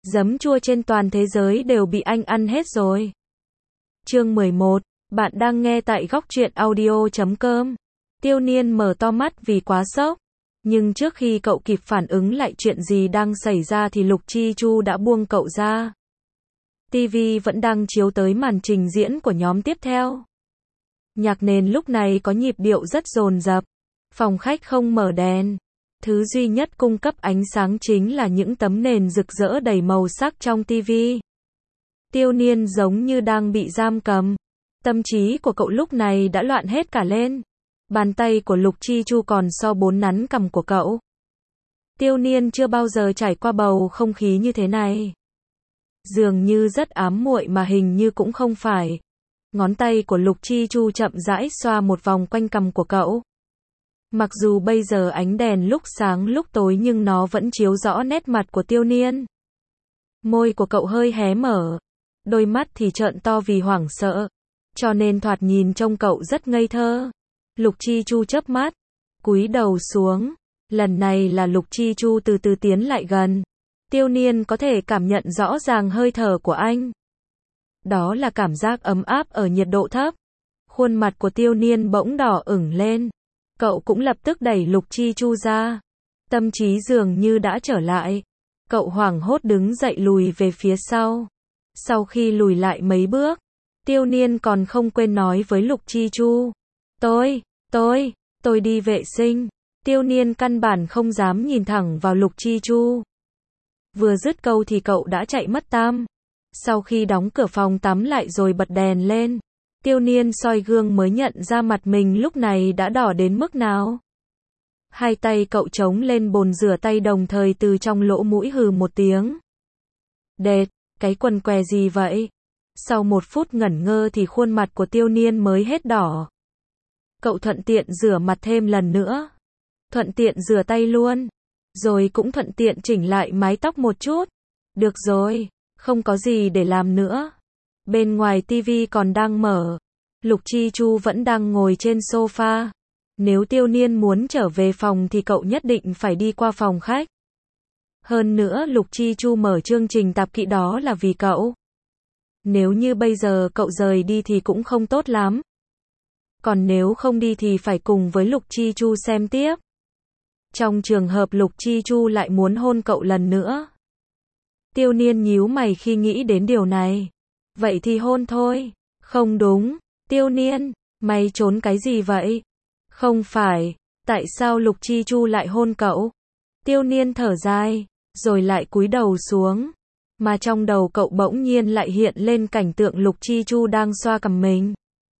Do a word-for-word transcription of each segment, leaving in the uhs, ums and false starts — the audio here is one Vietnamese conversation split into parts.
Giấm chua trên toàn thế giới đều bị anh ăn hết rồi. Chương mười một. Bạn đang nghe tại góc truyện audio chấm com. Tiêu Niên mở to mắt vì quá sốc. Nhưng trước khi cậu kịp phản ứng lại chuyện gì đang xảy ra thì Lục Chi Chu đã buông cậu ra. ti vi vẫn đang chiếu tới màn trình diễn của nhóm tiếp theo. Nhạc nền lúc này có nhịp điệu rất dồn dập. Phòng khách không mở đèn. Thứ duy nhất cung cấp ánh sáng chính là những tấm nền rực rỡ đầy màu sắc trong ti vi. Tiêu Niên giống như đang bị giam cầm. Tâm trí của cậu lúc này đã loạn hết cả lên. Bàn tay của Lục Chi Chu còn so bốn nắn cằm của cậu. Tiêu Niên chưa bao giờ trải qua bầu không khí như thế này. Dường như rất ám muội mà hình như cũng không phải. Ngón tay của Lục Chi Chu chậm rãi xoa một vòng quanh cằm của cậu. Mặc dù bây giờ ánh đèn lúc sáng lúc tối nhưng nó vẫn chiếu rõ nét mặt của Tiêu Niên. Môi của cậu hơi hé mở. Đôi mắt thì trợn to vì hoảng sợ. Cho nên thoạt nhìn trông cậu rất ngây thơ. Lục Chi Chu chớp mắt. Cúi đầu xuống. Lần này là Lục Chi Chu từ từ tiến lại gần. Tiêu Niên có thể cảm nhận rõ ràng hơi thở của anh. Đó là cảm giác ấm áp ở nhiệt độ thấp. Khuôn mặt của Tiêu Niên bỗng đỏ ửng lên. Cậu cũng lập tức đẩy Lục Chi Chu ra. Tâm trí dường như đã trở lại. Cậu hoảng hốt đứng dậy lùi về phía sau. Sau khi lùi lại mấy bước, Tiêu Niên còn không quên nói với Lục Chi Chu. Tôi, tôi, tôi đi vệ sinh. Tiêu Niên căn bản không dám nhìn thẳng vào Lục Chi Chu. Vừa dứt câu thì cậu đã chạy mất tăm. Sau khi đóng cửa phòng tắm lại rồi bật đèn lên, Tiêu Niên soi gương mới nhận ra mặt mình lúc này đã đỏ đến mức nào. Hai tay cậu chống lên bồn rửa tay đồng thời từ trong lỗ mũi hừ một tiếng. Đệt, cái quần què gì vậy? Sau một phút ngẩn ngơ thì khuôn mặt của Tiêu Niên mới hết đỏ. Cậu thuận tiện rửa mặt thêm lần nữa. Thuận tiện rửa tay luôn. Rồi cũng thuận tiện chỉnh lại mái tóc một chút. Được rồi, không có gì để làm nữa. Bên ngoài ti vi còn đang mở. Lục Chi Chu vẫn đang ngồi trên sofa. Nếu Tiêu Niên muốn trở về phòng thì cậu nhất định phải đi qua phòng khách. Hơn nữa Lục Chi Chu mở chương trình tạp kỹ đó là vì cậu. Nếu như bây giờ cậu rời đi thì cũng không tốt lắm. Còn nếu không đi thì phải cùng với Lục Chi Chu xem tiếp. Trong trường hợp Lục Chi Chu lại muốn hôn cậu lần nữa. Tiêu Niên nhíu mày khi nghĩ đến điều này. Vậy thì hôn thôi. Không đúng. Tiêu Niên, mày trốn cái gì vậy? Không phải. Tại sao Lục Chi Chu lại hôn cậu? Tiêu Niên thở dài, rồi lại cúi đầu xuống. Mà trong đầu cậu bỗng nhiên lại hiện lên cảnh tượng Lục Chi Chu đang xoa cằm mình.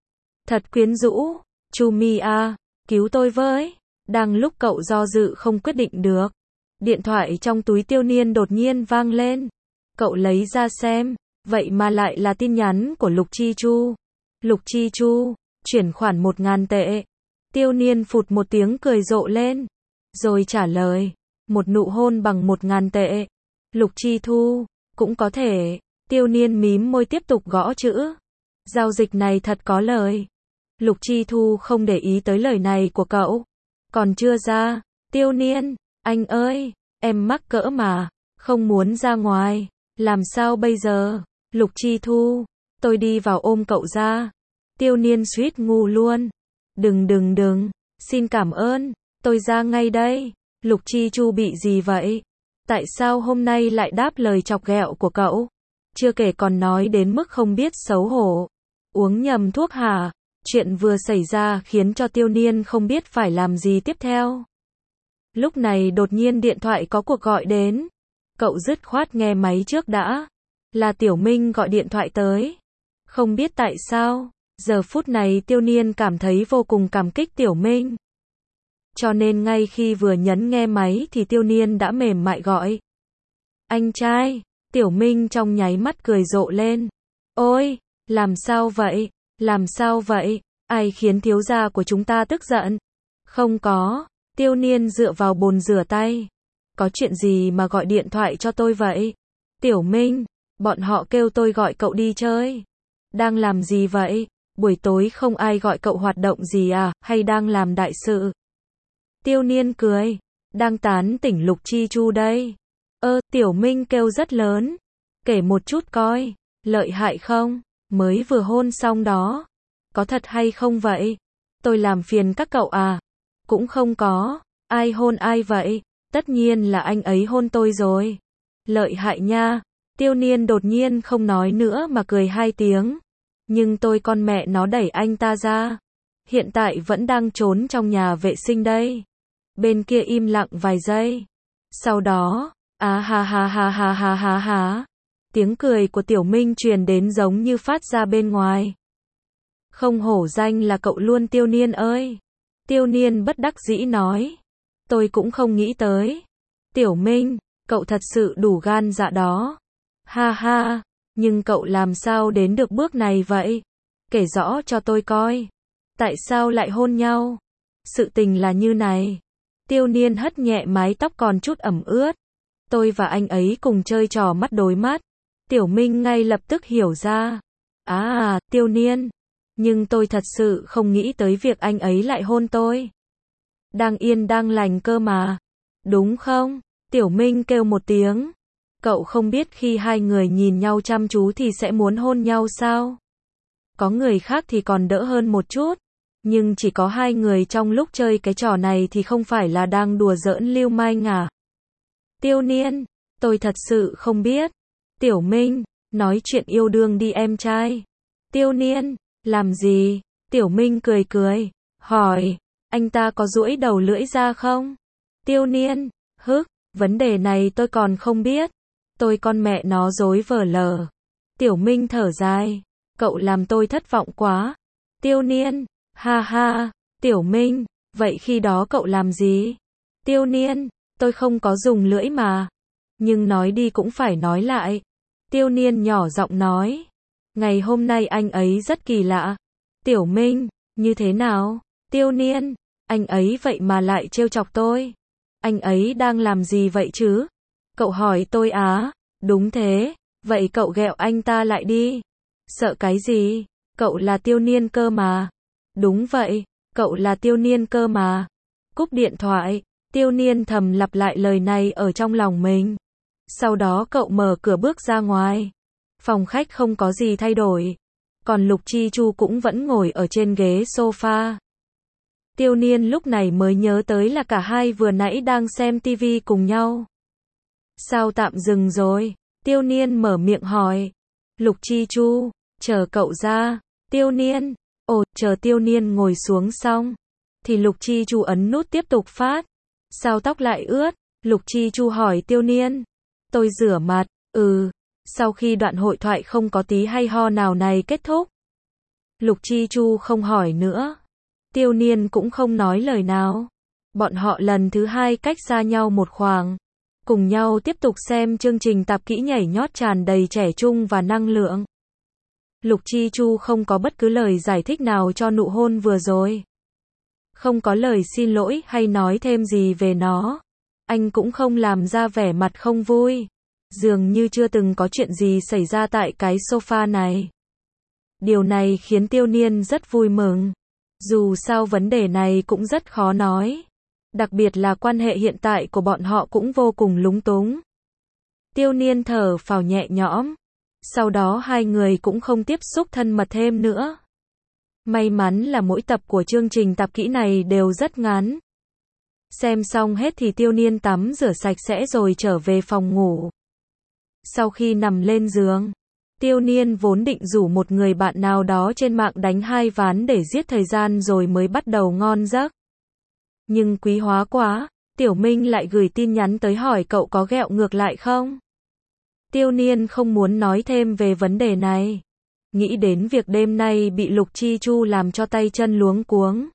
Thật quyến rũ. Chu Mi à, cứu tôi với. Đang lúc cậu do dự không quyết định được. Điện thoại trong túi Tiêu Niên đột nhiên vang lên. Cậu lấy ra xem. Vậy mà lại là tin nhắn của Lục Chi Chu. Lục Chi Chu, chuyển khoản một ngàn tệ. Tiêu Niên phụt một tiếng cười rộ lên. Rồi trả lời. Một nụ hôn bằng một ngàn tệ. Lục Chi Thu, cũng có thể. Tiêu Niên mím môi tiếp tục gõ chữ. Giao dịch này thật có lời. Lục Chi Thu không để ý tới lời này của cậu. Còn chưa ra. Tiêu Niên, anh ơi, em mắc cỡ mà. Không muốn ra ngoài. Làm sao bây giờ? Lục Chi Thu, tôi đi vào ôm cậu ra. Tiêu Niên suýt ngu luôn. Đừng đừng đừng, xin cảm ơn, tôi ra ngay đây. Lục Chi Chu bị gì vậy? Tại sao hôm nay lại đáp lời chọc ghẹo của cậu? Chưa kể còn nói đến mức không biết xấu hổ. Uống nhầm thuốc hả? Chuyện vừa xảy ra khiến cho Tiêu Niên không biết phải làm gì tiếp theo. Lúc này đột nhiên điện thoại có cuộc gọi đến. Cậu dứt khoát nghe máy trước đã. Là Tiểu Minh gọi điện thoại tới. Không biết tại sao, giờ phút này Tiêu Niên cảm thấy vô cùng cảm kích Tiểu Minh. Cho nên ngay khi vừa nhấn nghe máy thì Tiêu Niên đã mềm mại gọi. Anh trai, Tiểu Minh trong nháy mắt cười rộ lên. Ôi, làm sao vậy? Làm sao vậy? Ai khiến thiếu gia của chúng ta tức giận? Không có. Tiêu Niên dựa vào bồn rửa tay. Có chuyện gì mà gọi điện thoại cho tôi vậy? Tiểu Minh, bọn họ kêu tôi gọi cậu đi chơi. Đang làm gì vậy? Buổi tối không ai gọi cậu hoạt động gì à, hay đang làm đại sự? Tiêu Niên cười. Đang tán tỉnh Lục Chi Chu đây. Ơ, Tiểu Minh kêu rất lớn. Kể một chút coi, lợi hại không? Mới vừa hôn xong đó. Có thật hay không vậy? Tôi làm phiền các cậu à? Cũng không có. Ai hôn ai vậy? Tất nhiên là anh ấy hôn tôi rồi. Lợi hại nha. Tiêu Niên đột nhiên không nói nữa mà cười hai tiếng. Nhưng tôi con mẹ nó đẩy anh ta ra. Hiện tại vẫn đang trốn trong nhà vệ sinh đây. Bên kia im lặng vài giây. Sau đó, á ha ha ha ha ha ha ha. Tiếng cười của Tiểu Minh truyền đến giống như phát ra bên ngoài. Không hổ danh là cậu luôn Tiêu Niên ơi. Tiêu Niên bất đắc dĩ nói. Tôi cũng không nghĩ tới. Tiểu Minh, cậu thật sự đủ gan dạ đó. Ha ha, nhưng cậu làm sao đến được bước này vậy? Kể rõ cho tôi coi. Tại sao lại hôn nhau? Sự tình là như này. Tiêu Niên hất nhẹ mái tóc còn chút ẩm ướt. Tôi và anh ấy cùng chơi trò mắt đối mắt. Tiểu Minh ngay lập tức hiểu ra. À, Tiêu Niên. Nhưng tôi thật sự không nghĩ tới việc anh ấy lại hôn tôi. Đang yên đang lành cơ mà. Đúng không? Tiểu Minh kêu một tiếng. Cậu không biết khi hai người nhìn nhau chăm chú thì sẽ muốn hôn nhau sao? Có người khác thì còn đỡ hơn một chút. Nhưng chỉ có hai người trong lúc chơi cái trò này thì không phải là đang đùa giỡn lưu manh à? Tiêu Niên, tôi thật sự không biết. Tiểu Minh, nói chuyện yêu đương đi em trai. Tiêu Niên, làm gì? Tiểu Minh cười cười, hỏi, anh ta có duỗi đầu lưỡi ra không? Tiêu Niên, hức, vấn đề này tôi còn không biết. Tôi con mẹ nó dối vờ lờ. Tiểu Minh thở dài, cậu làm tôi thất vọng quá. Tiêu Niên, ha ha, Tiểu Minh, vậy khi đó cậu làm gì? Tiêu Niên, tôi không có dùng lưỡi mà. Nhưng nói đi cũng phải nói lại. Tiêu Niên nhỏ giọng nói. Ngày hôm nay anh ấy rất kỳ lạ. Tiểu Minh, như thế nào? Tiêu Niên, anh ấy vậy mà lại trêu chọc tôi. Anh ấy đang làm gì vậy chứ? Cậu hỏi tôi á? Đúng thế, vậy cậu ghẹo anh ta lại đi. Sợ cái gì? Cậu là Tiêu Niên cơ mà. Đúng vậy, cậu là Tiêu Niên cơ mà. Cúp điện thoại, Tiêu Niên thầm lặp lại lời này ở trong lòng mình. Sau đó cậu mở cửa bước ra ngoài. Phòng khách không có gì thay đổi. Còn Lục Chi Chu cũng vẫn ngồi ở trên ghế sofa. Tiêu Niên lúc này mới nhớ tới là cả hai vừa nãy đang xem tivi cùng nhau. Sao tạm dừng rồi? Tiêu Niên mở miệng hỏi. Lục Chi Chu, chờ cậu ra. Tiêu Niên, ồ, chờ Tiêu Niên ngồi xuống xong. Thì Lục Chi Chu ấn nút tiếp tục phát. Sao tóc lại ướt? Lục Chi Chu hỏi Tiêu Niên. Tôi rửa mặt, ừ. Sau khi đoạn hội thoại không có tí hay ho nào này kết thúc. Lục Chi Chu không hỏi nữa. Tiêu Niên cũng không nói lời nào. Bọn họ lần thứ hai cách xa nhau một khoảng. Cùng nhau tiếp tục xem chương trình tạp kỹ nhảy nhót tràn đầy trẻ trung và năng lượng. Lục Chi Chu không có bất cứ lời giải thích nào cho nụ hôn vừa rồi. Không có lời xin lỗi hay nói thêm gì về nó. Anh cũng không làm ra vẻ mặt không vui. Dường như chưa từng có chuyện gì xảy ra tại cái sofa này. Điều này khiến Tiêu Niên rất vui mừng. Dù sao vấn đề này cũng rất khó nói. Đặc biệt là quan hệ hiện tại của bọn họ cũng vô cùng lúng túng. Tiêu Niên thở phào nhẹ nhõm. Sau đó hai người cũng không tiếp xúc thân mật thêm nữa. May mắn là mỗi tập của chương trình tạp kỹ này đều rất ngắn. Xem xong hết thì Tiêu Niên tắm rửa sạch sẽ rồi trở về phòng ngủ. Sau khi nằm lên giường, Tiêu Niên vốn định rủ một người bạn nào đó trên mạng đánh hai ván để giết thời gian rồi mới bắt đầu ngon giấc. Nhưng quý hóa quá, Tiểu Minh lại gửi tin nhắn tới hỏi cậu có ghẹo ngược lại không? Tiêu Niên không muốn nói thêm về vấn đề này. Nghĩ đến việc đêm nay bị Lục Chi Chu làm cho tay chân luống cuống.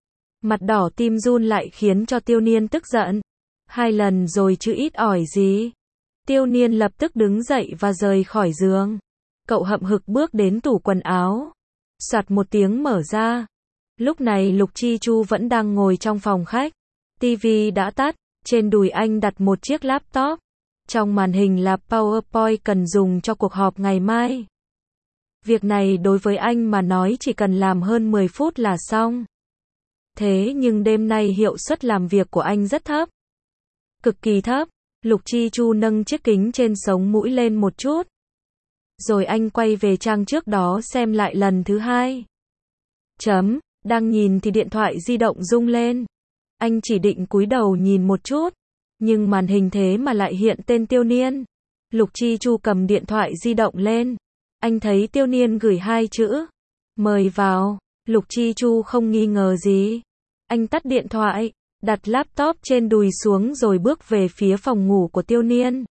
Mặt đỏ tim run lại khiến cho Tiêu Niên tức giận. Hai lần rồi chứ ít ỏi gì. Tiêu Niên lập tức đứng dậy và rời khỏi giường. Cậu hậm hực bước đến tủ quần áo. Soạt một tiếng mở ra. Lúc này Lục Chi Chu vẫn đang ngồi trong phòng khách. Tivi đã tắt, trên đùi anh đặt một chiếc laptop. Trong màn hình là PowerPoint cần dùng cho cuộc họp ngày mai. Việc này đối với anh mà nói chỉ cần làm hơn mười phút là xong. Thế nhưng đêm nay hiệu suất làm việc của anh rất thấp. Cực kỳ thấp. Lục Chi Chu nâng chiếc kính trên sống mũi lên một chút. Rồi anh quay về trang trước đó xem lại lần thứ hai. Chấm, đang nhìn thì điện thoại di động rung lên. Anh chỉ định cúi đầu nhìn một chút, nhưng màn hình thế mà lại hiện tên Tiêu Niên. Lục Chi Chu cầm điện thoại di động lên. Anh thấy Tiêu Niên gửi hai chữ. Mời vào. Lục Chi Chu không nghi ngờ gì. Anh tắt điện thoại, đặt laptop trên đùi xuống rồi bước về phía phòng ngủ của Tiêu Niên.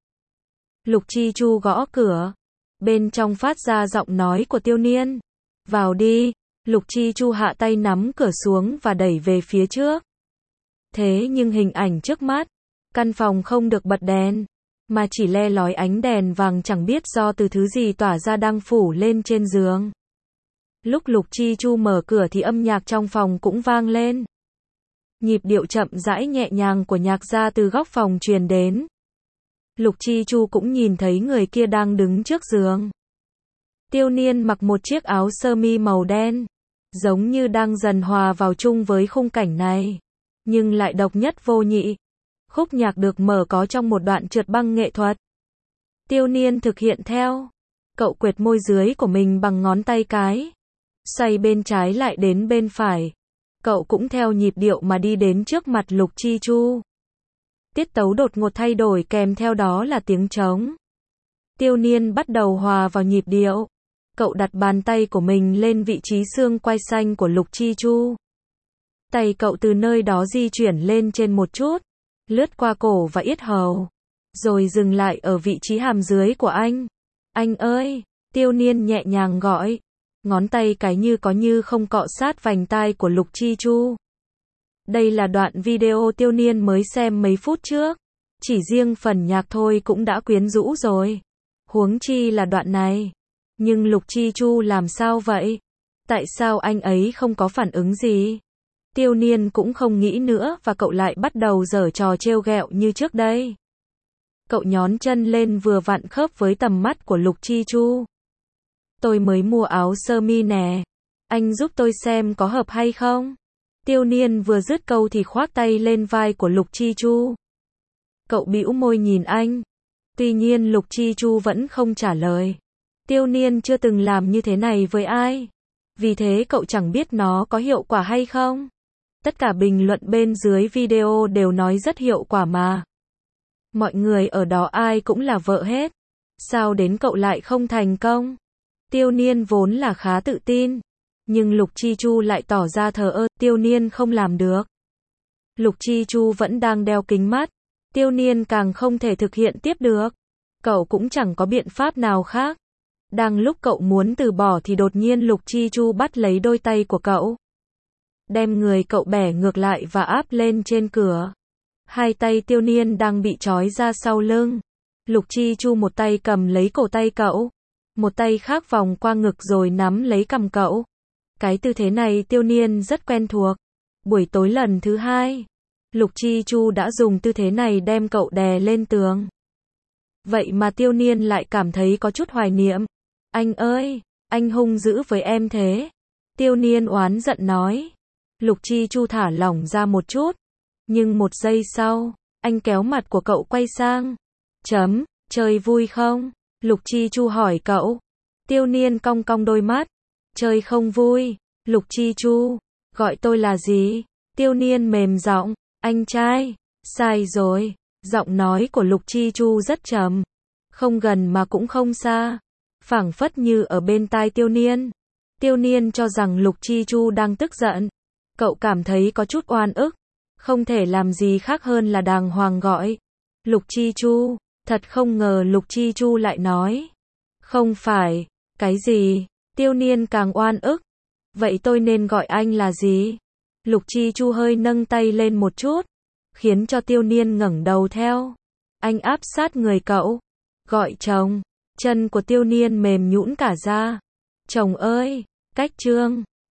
Lục Chi Chu gõ cửa. Bên trong phát ra giọng nói của Tiêu Niên. Vào đi. Lục Chi Chu hạ tay nắm cửa xuống và đẩy về phía trước. Thế nhưng hình ảnh trước mắt, căn phòng không được bật đèn, mà chỉ le lói ánh đèn vàng chẳng biết do từ thứ gì tỏa ra đang phủ lên trên giường. Lúc Lục Chi Chu mở cửa thì âm nhạc trong phòng cũng vang lên. Nhịp điệu chậm rãi nhẹ nhàng của nhạc ra từ góc phòng truyền đến. Lục Chi Chu cũng nhìn thấy người kia đang đứng trước giường. Tiêu Niên mặc một chiếc áo sơ mi màu đen, giống như đang dần hòa vào chung với khung cảnh này, nhưng lại độc nhất vô nhị. Khúc nhạc được mở có trong một đoạn trượt băng nghệ thuật. Tiêu Niên thực hiện theo. Cậu quệt môi dưới của mình bằng ngón tay cái, xoay bên trái lại đến bên phải. Cậu cũng theo nhịp điệu mà đi đến trước mặt Lục Chi Chu. Tiết tấu đột ngột thay đổi, kèm theo đó là tiếng trống. Tiêu Niên bắt đầu hòa vào nhịp điệu. Cậu đặt bàn tay của mình lên vị trí xương quai xanh của Lục Chi Chu. Tay cậu từ nơi đó di chuyển lên trên một chút, lướt qua cổ và yết hầu, rồi dừng lại ở vị trí hàm dưới của anh. Anh ơi! Tiêu Niên nhẹ nhàng gọi. Ngón tay cái như có như không cọ sát vành tai của Lục Chi Chu. Đây là đoạn video Tiêu Niên mới xem mấy phút trước. Chỉ riêng phần nhạc thôi cũng đã quyến rũ rồi. Huống chi là đoạn này. Nhưng Lục Chi Chu làm sao vậy? Tại sao anh ấy không có phản ứng gì? Tiêu Niên cũng không nghĩ nữa và cậu lại bắt đầu giở trò trêu ghẹo như trước đây. Cậu nhón chân lên vừa vặn khớp với tầm mắt của Lục Chi Chu. Tôi mới mua áo sơ mi nè. Anh giúp tôi xem có hợp hay không? Tiêu Niên vừa dứt câu thì khoác tay lên vai của Lục Chi Chu. Cậu bĩu môi nhìn anh. Tuy nhiên Lục Chi Chu vẫn không trả lời. Tiêu Niên chưa từng làm như thế này với ai. Vì thế cậu chẳng biết nó có hiệu quả hay không. Tất cả bình luận bên dưới video đều nói rất hiệu quả mà. Mọi người ở đó ai cũng là vợ hết. Sao đến cậu lại không thành công? Tiêu Niên vốn là khá tự tin. Nhưng Lục Chi Chu lại tỏ ra thờ ơ. Tiêu Niên không làm được. Lục Chi Chu vẫn đang đeo kính mắt. Tiêu Niên càng không thể thực hiện tiếp được. Cậu cũng chẳng có biện pháp nào khác. Đang lúc cậu muốn từ bỏ thì đột nhiên Lục Chi Chu bắt lấy đôi tay của cậu. Đem người cậu bẻ ngược lại và áp lên trên cửa. Hai tay Tiêu Niên đang bị trói ra sau lưng. Lục Chi Chu một tay cầm lấy cổ tay cậu. Một tay khác vòng qua ngực rồi nắm lấy cằm cậu. Cái tư thế này Tiêu Niên rất quen thuộc. Buổi tối lần thứ hai, Lục Chi Chu đã dùng tư thế này đem cậu đè lên tường. Vậy mà Tiêu Niên lại cảm thấy có chút hoài niệm. Anh ơi, anh hung dữ với em thế. Tiêu Niên oán giận nói. Lục Chi Chu thả lỏng ra một chút. Nhưng một giây sau, anh kéo mặt của cậu quay sang. Chấm, chơi vui không? Lục Chi Chu hỏi cậu. Tiêu Niên cong cong đôi mắt. Chơi không vui. Lục Chi Chu, gọi tôi là gì? Tiêu Niên mềm giọng. Anh trai. Sai rồi. Giọng nói của Lục Chi Chu rất trầm. Không gần mà cũng không xa. Phảng phất như ở bên tai Tiêu Niên. Tiêu Niên cho rằng Lục Chi Chu đang tức giận. Cậu cảm thấy có chút oan ức. Không thể làm gì khác hơn là đàng hoàng gọi. Lục Chi Chu. Thật không ngờ Lục Chi Chu lại nói. Không phải. Cái gì? Tiêu Niên càng oan ức. Vậy tôi nên gọi anh là gì? Lục Chi Chu hơi nâng tay lên một chút. Khiến cho Tiêu Niên ngẩng đầu theo. Anh áp sát người cậu. Gọi chồng. Chân của Tiêu Niên mềm nhũn cả ra. Chồng ơi! Cách trương.